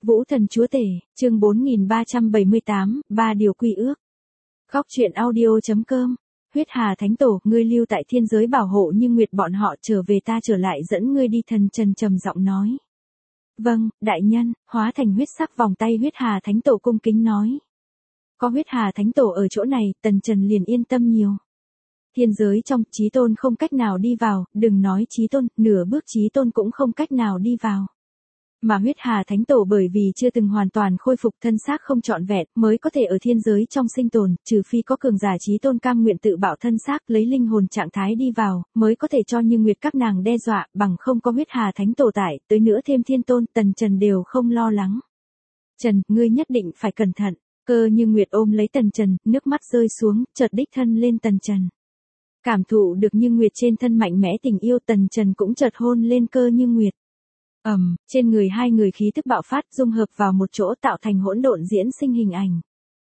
Vũ Thần Chúa Tể, chương 4378, ba điều quy ước. Góc truyện audio.com. Huyết Hà Thánh Tổ, ngươi lưu tại thiên giới bảo hộ nhưng nguyệt bọn họ trở về ta trở lại dẫn ngươi đi. Thần Trần trầm giọng nói. Vâng, đại nhân, hóa thành huyết sắc vòng tay Huyết Hà Thánh Tổ cung kính nói. Có Huyết Hà Thánh Tổ ở chỗ này, Tần Trần liền yên tâm nhiều. Thiên giới trong, Chí Tôn không cách nào đi vào, đừng nói Chí Tôn, nửa bước Chí Tôn cũng không cách nào đi vào. Mà Huyết Hà Thánh Tổ bởi vì chưa từng hoàn toàn khôi phục thân xác không trọn vẹn, mới có thể ở thiên giới trong sinh tồn, trừ phi có cường giả Chí Tôn cam nguyện tự bạo thân xác lấy linh hồn trạng thái đi vào, mới có thể cho Như Nguyệt các nàng đe dọa, bằng không có Huyết Hà Thánh Tổ tại, tới nữa thêm Thiên Tôn, Tần Trần đều không lo lắng. Trần, ngươi nhất định phải cẩn thận. Cơ Như Nguyệt ôm lấy Tần Trần, nước mắt rơi xuống, chợt đích thân lên Tần Trần. Cảm thụ được Như Nguyệt trên thân mạnh mẽ tình yêu, Tần Trần cũng chợt hôn lên Cơ Như Nguyệt. Trên người hai người khí tức bạo phát dung hợp vào một chỗ tạo thành hỗn độn diễn sinh hình ảnh.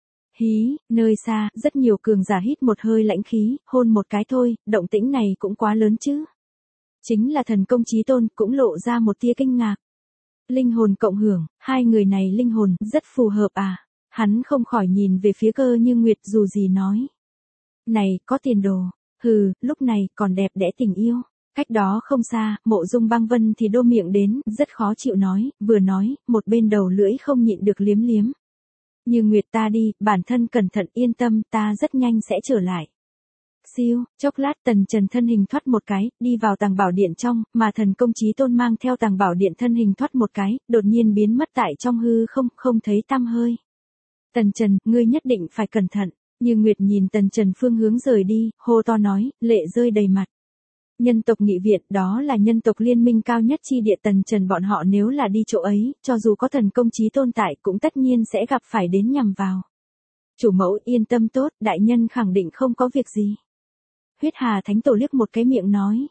Hí, nơi xa, rất nhiều cường giả hít một hơi lãnh khí, hôn một cái thôi, động tĩnh này cũng quá lớn chứ. Chính là thần công Chí Tôn cũng lộ ra một tia kinh ngạc. Linh hồn cộng hưởng, hai người này linh hồn rất phù hợp à. Hắn không khỏi nhìn về phía Cơ Như Nguyệt dù gì nói. Này, có tiền đồ, hừ, lúc này còn đẹp đẽ tình yêu. Cách đó không xa, Mộ Dung Băng Vân thì đô miệng đến, rất khó chịu nói, vừa nói, một bên đầu lưỡi không nhịn được liếm liếm. Như Nguyệt ta đi, bản thân cẩn thận yên tâm, ta rất nhanh sẽ trở lại. Siêu, chốc lát Tần Trần thân hình thoát một cái, đi vào tàng bảo điện trong, mà thần công Chí Tôn mang theo tàng bảo điện thân hình thoát một cái, đột nhiên biến mất tại trong hư không, không thấy tăm hơi. Tần Trần, ngươi nhất định phải cẩn thận. Như Nguyệt nhìn Tần Trần phương hướng rời đi, hô to nói, lệ rơi đầy mặt. Nhân tộc nghị viện, đó là nhân tộc liên minh cao nhất chi địa. Tần Trần bọn họ nếu là đi chỗ ấy, cho dù có thần công Chí Tôn tại cũng tất nhiên sẽ gặp phải đến nhằm vào. Chủ mẫu yên tâm tốt, đại nhân khẳng định không có việc gì. Huyết Hà Thánh Tổ liếc một cái miệng nói.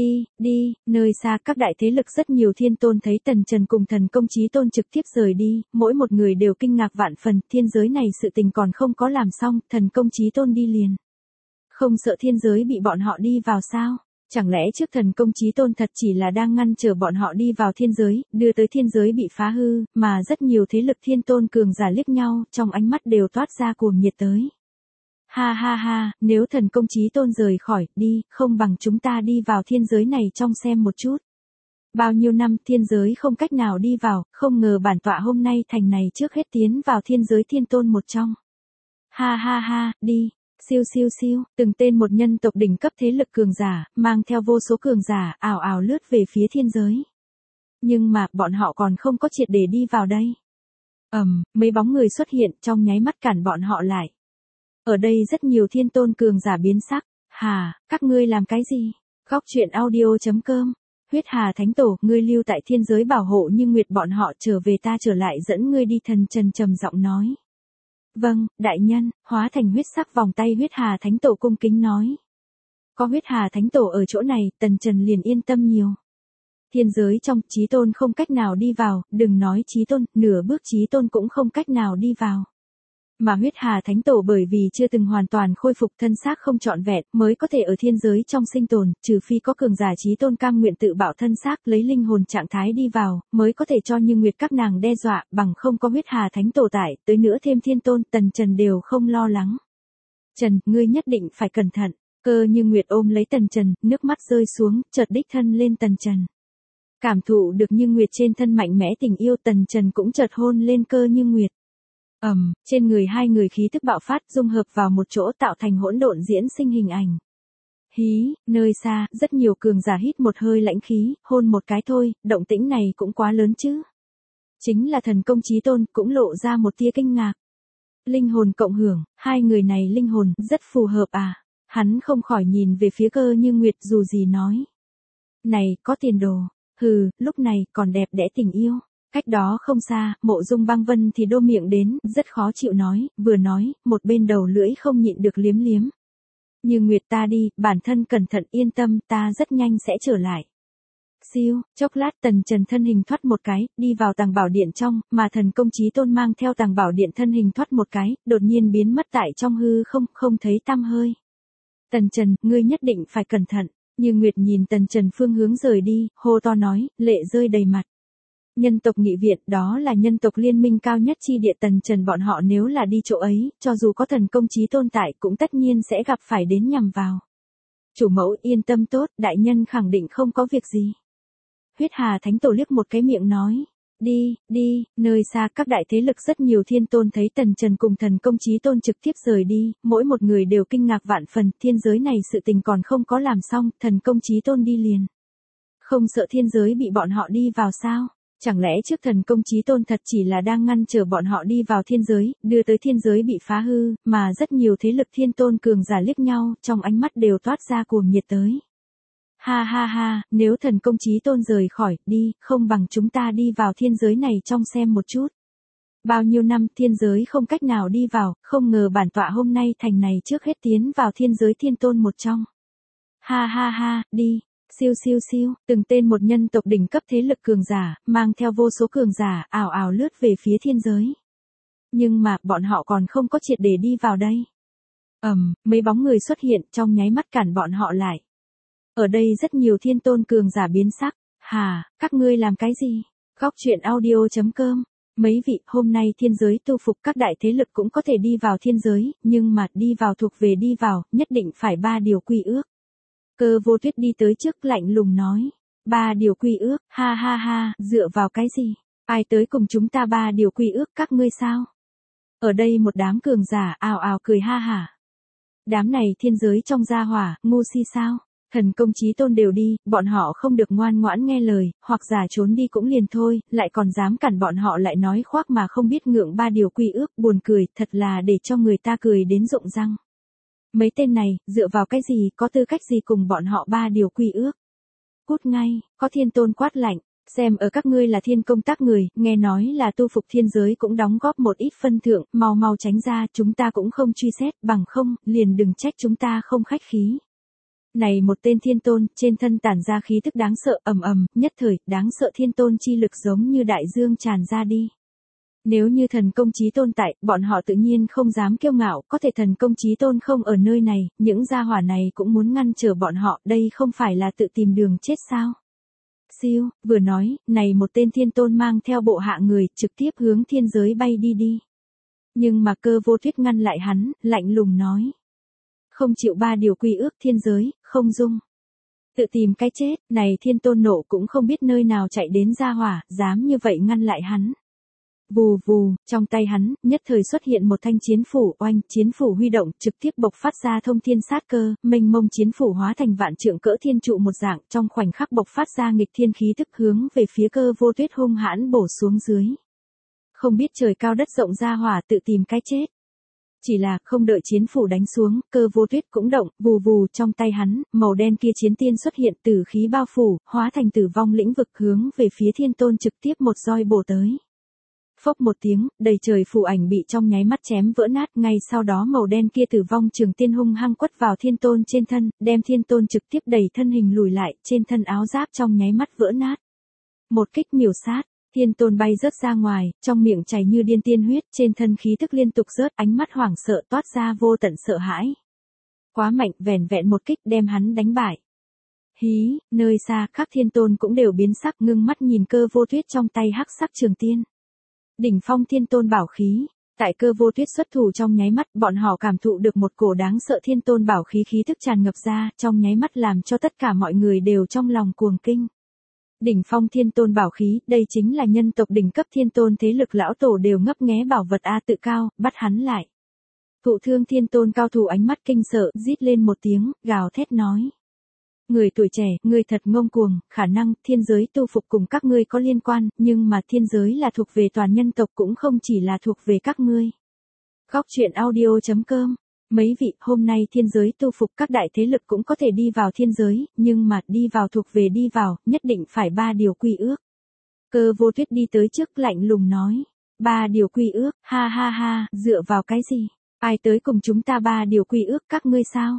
Đi, nơi xa các đại thế lực rất nhiều thiên tôn thấy Tần Trần cùng thần công Chí Tôn trực tiếp rời đi, mỗi một người đều kinh ngạc vạn phần, thiên giới này sự tình còn không có làm xong, thần công Chí Tôn đi liền. Không sợ thiên giới bị bọn họ đi vào sao? Chẳng lẽ trước thần công Chí Tôn thật chỉ là đang ngăn trở bọn họ đi vào thiên giới, đưa tới thiên giới bị phá hư, mà rất nhiều thế lực thiên tôn cường giả liếc nhau, trong ánh mắt đều toát ra cuồng nhiệt tới. Ha, nếu thần công Chí Tôn rời khỏi, đi, không bằng chúng ta đi vào thiên giới này trong xem một chút. Bao nhiêu năm thiên giới không cách nào đi vào, không ngờ bản tọa hôm nay thành này trước hết tiến vào thiên giới thiên tôn một trong. Ha, đi. Siêu, từng tên một nhân tộc đỉnh cấp thế lực cường giả, mang theo vô số cường giả, ảo ảo lướt về phía thiên giới. Nhưng mà, bọn họ còn không có triệt để đi vào đây. Mấy bóng người xuất hiện trong nháy mắt cản bọn họ lại. Ở đây rất nhiều thiên tôn cường giả biến sắc. Hà, các ngươi làm cái gì? Góc truyện audio.com. Huyết Hà Thánh Tổ, ngươi lưu tại thiên giới bảo hộ nhưng nguyệt bọn họ trở về ta trở lại dẫn ngươi đi. Thần Trần trầm giọng nói. Vâng, đại nhân, hóa thành huyết sắc vòng tay Huyết Hà Thánh Tổ cung kính nói. Có Huyết Hà Thánh Tổ ở chỗ này, Tần Trần liền yên tâm nhiều. Thiên giới trong, Chí Tôn không cách nào đi vào, đừng nói Chí Tôn, nửa bước Chí Tôn cũng không cách nào đi vào. Mà Huyết Hà Thánh Tổ bởi vì chưa từng hoàn toàn khôi phục thân xác không trọn vẹn, mới có thể ở thiên giới trong sinh tồn, trừ phi có cường giả Chí Tôn cam nguyện tự bạo thân xác lấy linh hồn trạng thái đi vào, mới có thể cho Như Nguyệt các nàng đe dọa, bằng không có Huyết Hà Thánh Tổ tại, tới nữa thêm Thiên Tôn, Tần Trần đều không lo lắng. Trần, ngươi nhất định phải cẩn thận. Cơ Như Nguyệt ôm lấy Tần Trần, nước mắt rơi xuống, chợt đích thân lên Tần Trần. Cảm thụ được Như Nguyệt trên thân mạnh mẽ tình yêu, Tần Trần cũng chợt hôn lên Cơ Như Nguyệt. Trên người hai người khí tức bạo phát dung hợp vào một chỗ tạo thành hỗn độn diễn sinh hình ảnh. Hí, nơi xa, rất nhiều cường giả hít một hơi lãnh khí, hôn một cái thôi, động tĩnh này cũng quá lớn chứ. Chính là thần công Chí Tôn cũng lộ ra một tia kinh ngạc. Linh hồn cộng hưởng, hai người này linh hồn rất phù hợp à. Hắn không khỏi nhìn về phía Cơ Như Nguyệt dù gì nói. Này, có tiền đồ, hừ, lúc này còn đẹp đẽ tình yêu. Cách đó không xa, Mộ Dung Băng Vân thì đô miệng đến, rất khó chịu nói, vừa nói, một bên đầu lưỡi không nhịn được liếm liếm. Như Nguyệt ta đi, bản thân cẩn thận yên tâm, ta rất nhanh sẽ trở lại. Siêu, chốc lát Tần Trần thân hình thoát một cái, đi vào tàng bảo điện trong, mà thần công Chí Tôn mang theo tàng bảo điện thân hình thoát một cái, đột nhiên biến mất tại trong hư không, không thấy tăm hơi. Tần Trần, ngươi nhất định phải cẩn thận. Như Nguyệt nhìn Tần Trần phương hướng rời đi, hô to nói, lệ rơi đầy mặt. Nhân tộc nghị viện đó là nhân tộc liên minh cao nhất chi địa tần trần bọn họ nếu là đi chỗ ấy, cho dù có thần công chí tôn tại cũng tất nhiên sẽ gặp phải đến nhằm vào. Chủ mẫu yên tâm tốt, đại nhân khẳng định không có việc gì. Huyết Hà Thánh Tổ liếc một cái miệng nói. Đi, nơi xa các đại thế lực rất nhiều thiên tôn thấy tần trần cùng thần công chí tôn trực tiếp rời đi, mỗi một người đều kinh ngạc vạn phần, thiên giới này sự tình còn không có làm xong, thần công chí tôn đi liền. Không sợ thiên giới bị bọn họ đi vào sao? Chẳng lẽ trước thần công chí tôn thật chỉ là đang ngăn trở bọn họ đi vào thiên giới, đưa tới thiên giới bị phá hư, mà rất nhiều thế lực thiên tôn cường giả liếc nhau, trong ánh mắt đều toát ra cuồng nhiệt tới. Ha, nếu thần công chí tôn rời khỏi, đi, không bằng chúng ta đi vào thiên giới này trong xem một chút. Bao nhiêu năm thiên giới không cách nào đi vào, không ngờ bản tọa hôm nay thành này trước hết tiến vào thiên giới thiên tôn một trong. Ha, đi. Siêu, từng tên một nhân tộc đỉnh cấp thế lực cường giả, mang theo vô số cường giả, ảo ảo lướt về phía thiên giới. Nhưng mà, bọn họ còn không có triệt để đi vào đây. Mấy bóng người xuất hiện trong nháy mắt cản bọn họ lại. Ở đây rất nhiều thiên tôn cường giả biến sắc. Hà, các ngươi làm cái gì? Góc truyện audio.com. Mấy vị, hôm nay thiên giới tu phục các đại thế lực cũng có thể đi vào thiên giới, nhưng mà đi vào thuộc về đi vào, nhất định phải 3 điều quy ước. Cơ Vô Tuyết đi tới trước lạnh lùng nói. 3 điều quy ước, ha, dựa vào cái gì? Ai tới cùng chúng ta 3 điều quy ước các ngươi sao? Ở đây một đám cường giả ào ào cười ha hả. Đám này thiên giới trong gia hỏa, ngu si sao? Thần công chí tôn đều đi, bọn họ không được ngoan ngoãn nghe lời, hoặc giả trốn đi cũng liền thôi, lại còn dám cản bọn họ lại nói khoác mà không biết ngượng 3 điều quy ước, buồn cười, thật là để cho người ta cười đến rụng răng. Mấy tên này, dựa vào cái gì, có tư cách gì cùng bọn họ 3 điều quy ước? Cút ngay, có thiên tôn quát lạnh, xem ở các ngươi là thiên công tác người, nghe nói là tu phục thiên giới cũng đóng góp một ít phân thượng, mau tránh ra, chúng ta cũng không truy xét, bằng không, liền đừng trách chúng ta không khách khí. Này một tên thiên tôn, trên thân tản ra khí thức đáng sợ, ầm, nhất thời, đáng sợ thiên tôn chi lực giống như đại dương tràn ra đi. Nếu như thần công chí tôn tại, bọn họ tự nhiên không dám kiêu ngạo, có thể thần công chí tôn không ở nơi này, những gia hỏa này cũng muốn ngăn trở bọn họ, đây không phải là tự tìm đường chết sao? Siêu, vừa nói, này một tên thiên tôn mang theo bộ hạ người, trực tiếp hướng thiên giới bay đi. Nhưng mà Cơ Vô Tuyết ngăn lại hắn, lạnh lùng nói. Không chịu 3 điều quy ước thiên giới, không dung. Tự tìm cái chết, này thiên tôn nộ cũng không biết nơi nào chạy đến gia hỏa, dám như vậy ngăn lại hắn. Vù, trong tay hắn, nhất thời xuất hiện một thanh chiến phủ, oanh, chiến phủ huy động, trực tiếp bộc phát ra thông thiên sát cơ, mênh mông chiến phủ hóa thành vạn trượng cỡ thiên trụ một dạng, trong khoảnh khắc bộc phát ra nghịch thiên khí tức hướng về phía Cơ Vô Tuyết hung hãn bổ xuống dưới. Không biết trời cao đất rộng gia hỏa tự tìm cái chết. Chỉ là, không đợi chiến phủ đánh xuống, Cơ Vô Tuyết cũng động, vù, trong tay hắn, màu đen kia chiến tiên xuất hiện tử khí bao phủ, hóa thành tử vong lĩnh vực hướng về phía thiên tôn trực tiếp một roi bổ tới. Phốc một tiếng, đầy trời phù ảnh bị trong nháy mắt chém vỡ nát, ngay sau đó màu đen kia tử vong trường tiên hung hăng quất vào thiên tôn trên thân, đem thiên tôn trực tiếp đẩy thân hình lùi lại, trên thân áo giáp trong nháy mắt vỡ nát. Một kích miểu sát, thiên tôn bay rớt ra ngoài, trong miệng chảy như điên tiên huyết, trên thân khí tức liên tục rớt, ánh mắt hoảng sợ toát ra vô tận sợ hãi. Quá mạnh, vẻn vẹn một kích đem hắn đánh bại. Hí, nơi xa, các thiên tôn cũng đều biến sắc, ngưng mắt nhìn Cơ Vô Tuyết trong tay hắc sắc trường tiên. Đỉnh phong thiên tôn bảo khí, tại Cơ Vô Tuyết xuất thủ trong nháy mắt, bọn họ cảm thụ được một cổ đáng sợ thiên tôn bảo khí khí tức tràn ngập ra, trong nháy mắt làm cho tất cả mọi người đều trong lòng cuồng kinh. Đỉnh phong thiên tôn bảo khí, đây chính là nhân tộc đỉnh cấp thiên tôn thế lực lão tổ đều ngấp nghé bảo vật a tự cao, bắt hắn lại. Thụ thương thiên tôn cao thủ ánh mắt kinh sợ, rít lên một tiếng, gào thét nói. Người tuổi trẻ, người thật ngông cuồng, khả năng thiên giới tu phục cùng các ngươi có liên quan, nhưng mà thiên giới là thuộc về toàn nhân tộc cũng không chỉ là thuộc về các ngươi. Góc truyện audio.com. Mấy vị, hôm nay thiên giới tu phục các đại thế lực cũng có thể đi vào thiên giới, nhưng mà đi vào thuộc về đi vào, nhất định phải 3 điều quy ước. Cơ Vô Tuyết đi tới trước lạnh lùng nói. 3 điều quy ước, ha, dựa vào cái gì? Ai tới cùng chúng ta 3 điều quy ước các ngươi sao?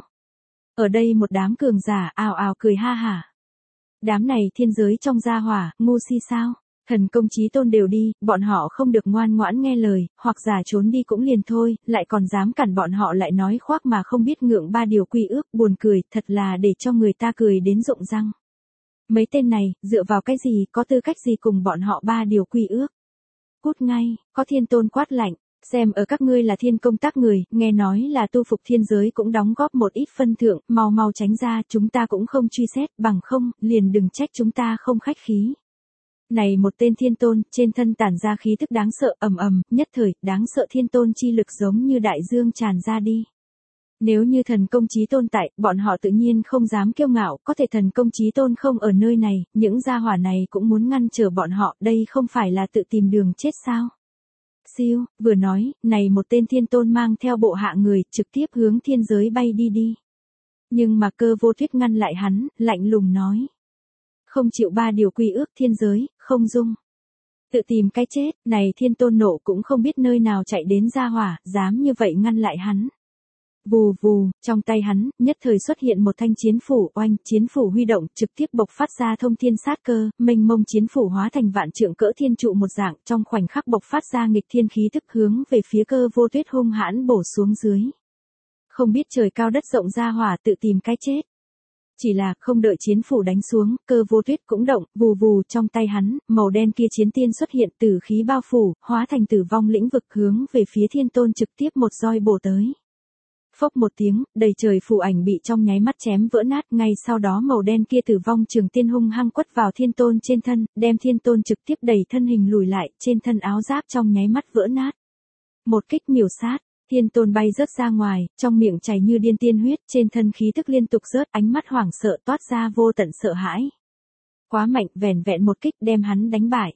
Ở đây một đám cường giả ào ào cười ha hả. Đám này thiên giới trong gia hỏa, ngu si sao? Thần công chí tôn đều đi, bọn họ không được ngoan ngoãn nghe lời, hoặc giả trốn đi cũng liền thôi, lại còn dám cản bọn họ lại nói khoác mà không biết ngượng 3 điều quy ước, buồn cười, thật là để cho người ta cười đến rụng răng. Mấy tên này, dựa vào cái gì, có tư cách gì cùng bọn họ ba điều quy ước. Cút ngay, có thiên tôn quát lạnh, xem ở các ngươi là thiên công tác người, nghe nói là tu phục thiên giới cũng đóng góp một ít phân thượng, mau mau tránh ra, chúng ta cũng không truy xét, bằng không, liền đừng trách chúng ta không khách khí. Này một tên thiên tôn, trên thân tản ra khí thức đáng sợ, ầm ầm, nhất thời, đáng sợ thiên tôn chi lực giống như đại dương tràn ra đi. Nếu như thần công chí tôn tại, bọn họ tự nhiên không dám kiêu ngạo, có thể thần công chí tôn không ở nơi này, những gia hỏa này cũng muốn ngăn trở bọn họ, đây không phải là tự tìm đường chết sao. Siêu, vừa nói, này một tên thiên tôn mang theo bộ hạ người, trực tiếp hướng thiên giới bay đi. Nhưng mà Cơ Vô Tuyết ngăn lại hắn, lạnh lùng nói. Không chịu ba điều quy ước thiên giới, không dung. Tự tìm cái chết, này thiên tôn nộ cũng không biết nơi nào chạy đến gia hỏa, dám như vậy ngăn lại hắn. Vù vù, trong tay hắn, nhất thời xuất hiện một thanh chiến phủ, oanh, chiến phủ huy động, trực tiếp bộc phát ra thông thiên sát cơ, mênh mông chiến phủ hóa thành vạn trượng cỡ thiên trụ một dạng, trong khoảnh khắc bộc phát ra nghịch thiên khí tức hướng về phía Cơ Vô Tuyết hung hãn bổ xuống dưới. Không biết trời cao đất rộng gia hỏa tự tìm cái chết. Chỉ là không đợi chiến phủ đánh xuống, Cơ Vô Tuyết cũng động, vù vù trong tay hắn, màu đen kia chiến tiên xuất hiện tử khí bao phủ, hóa thành tử vong lĩnh vực hướng về phía thiên tôn trực tiếp một roi bổ tới. Phốc một tiếng, đầy trời phù ảnh bị trong nháy mắt chém vỡ nát, ngay sau đó màu đen kia tử vong trường tiên hung hăng quất vào thiên tôn trên thân, đem thiên tôn trực tiếp đẩy thân hình lùi lại, trên thân áo giáp trong nháy mắt vỡ nát. Một kích miểu sát, thiên tôn bay rớt ra ngoài, trong miệng chảy như điên tiên huyết, trên thân khí tức liên tục rớt, ánh mắt hoảng sợ toát ra vô tận sợ hãi. Quá mạnh, vẻn vẹn một kích đem hắn đánh bại.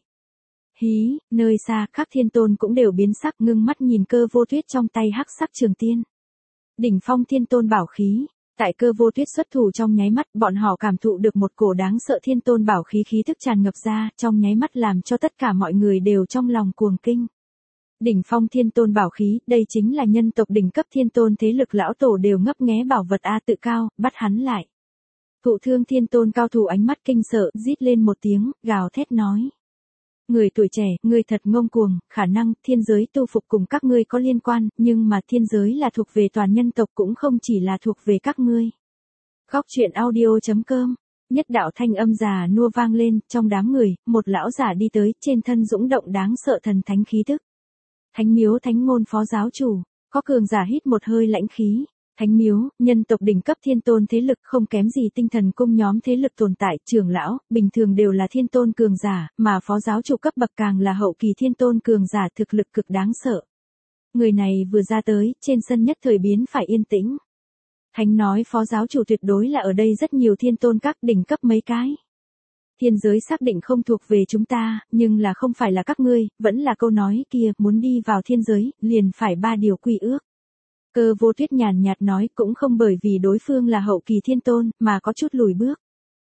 Hí, nơi xa, các thiên tôn cũng đều biến sắc, ngưng mắt nhìn Cơ Vô Tuyết trong tay hắc sắc trường tiên. Đỉnh phong thiên tôn bảo khí, tại Cơ Vô Tuyết xuất thủ trong nháy mắt, bọn họ cảm thụ được một cổ đáng sợ thiên tôn bảo khí khí tức tràn ngập ra, trong nháy mắt làm cho tất cả mọi người đều trong lòng cuồng kinh. Đỉnh phong thiên tôn bảo khí, đây chính là nhân tộc đỉnh cấp thiên tôn thế lực lão tổ đều ngấp nghé bảo vật a tự cao, bắt hắn lại. Thụ thương thiên tôn cao thủ ánh mắt kinh sợ, rít lên một tiếng, gào thét nói. Người tuổi trẻ, người thật ngông cuồng, khả năng thiên giới tu phục cùng các ngươi có liên quan, nhưng mà thiên giới là thuộc về toàn nhân tộc cũng không chỉ là thuộc về các ngươi. Góc truyện audio.com, nhất đạo thanh âm già nua vang lên, trong đám người, một lão giả đi tới, trên thân dũng động đáng sợ thần thánh khí tức. Thánh miếu thánh ngôn phó giáo chủ, có cường giả hít một hơi lãnh khí. Thánh miếu, nhân tộc đỉnh cấp thiên tôn thế lực không kém gì tinh thần cung nhóm thế lực tồn tại, trưởng lão, bình thường đều là thiên tôn cường giả, mà phó giáo chủ cấp bậc càng là hậu kỳ thiên tôn cường giả thực lực cực đáng sợ. Người này vừa ra tới, trên sân nhất thời biến phải yên tĩnh. Thánh nói phó giáo chủ tuyệt đối là ở đây rất nhiều thiên tôn các đỉnh cấp mấy cái. Thiên giới xác định không thuộc về chúng ta, nhưng là không phải là các ngươi, vẫn là câu nói kia, muốn đi vào thiên giới, liền phải ba điều quy ước. Cơ Vô Tuyết nhàn nhạt nói cũng không bởi vì đối phương là hậu kỳ thiên tôn, mà có chút lùi bước.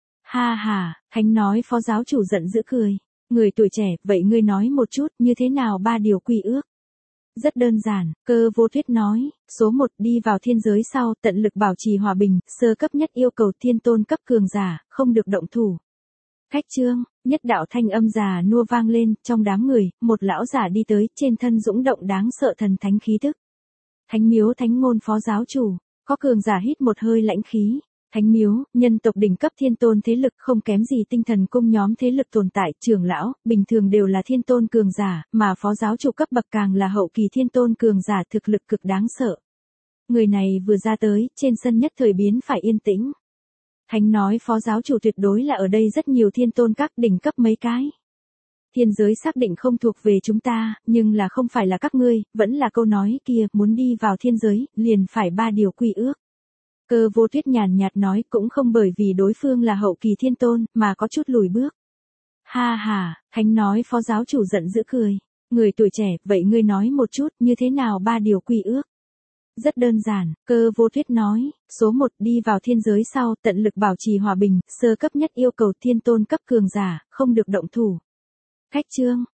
Ha ha, Thánh nói phó giáo chủ giận dữ cười. Người tuổi trẻ, vậy ngươi nói một chút, như thế nào ba điều quy ước? Rất đơn giản, Cơ Vô Tuyết nói, số 1 đi vào thiên giới sau, tận lực bảo trì hòa bình, sơ cấp nhất yêu cầu thiên tôn cấp cường giả, không được động thủ. Khách trương, nhất đạo thanh âm già nua vang lên, trong đám người, một lão giả đi tới, trên thân dũng động đáng sợ thần thánh khí tức. Thánh miếu thánh ngôn phó giáo chủ, có cường giả hít một hơi lãnh khí. Thánh miếu, nhân tộc đỉnh cấp thiên tôn thế lực không kém gì tinh thần cung nhóm thế lực tồn tại, trưởng lão, bình thường đều là thiên tôn cường giả, mà phó giáo chủ cấp bậc càng là hậu kỳ thiên tôn cường giả thực lực cực đáng sợ. Người này vừa ra tới, trên sân nhất thời biến phải yên tĩnh. Thánh nói phó giáo chủ tuyệt đối là ở đây rất nhiều thiên tôn các đỉnh cấp mấy cái. Thiên giới xác định không thuộc về chúng ta, nhưng là không phải là các ngươi, vẫn là câu nói kia, muốn đi vào thiên giới, liền phải ba điều quy ước. Cơ Vô Tuyết nhàn nhạt nói cũng không bởi vì đối phương là hậu kỳ thiên tôn, mà có chút lùi bước. Ha ha, Thánh nói phó giáo chủ giận dữ cười. Người tuổi trẻ, vậy ngươi nói một chút, như thế nào ba điều quy ước? Rất đơn giản, Cơ Vô Tuyết nói, số 1 đi vào thiên giới sau, tận lực bảo trì hòa bình, sơ cấp nhất yêu cầu thiên tôn cấp cường giả, không được động thủ. Khách trương,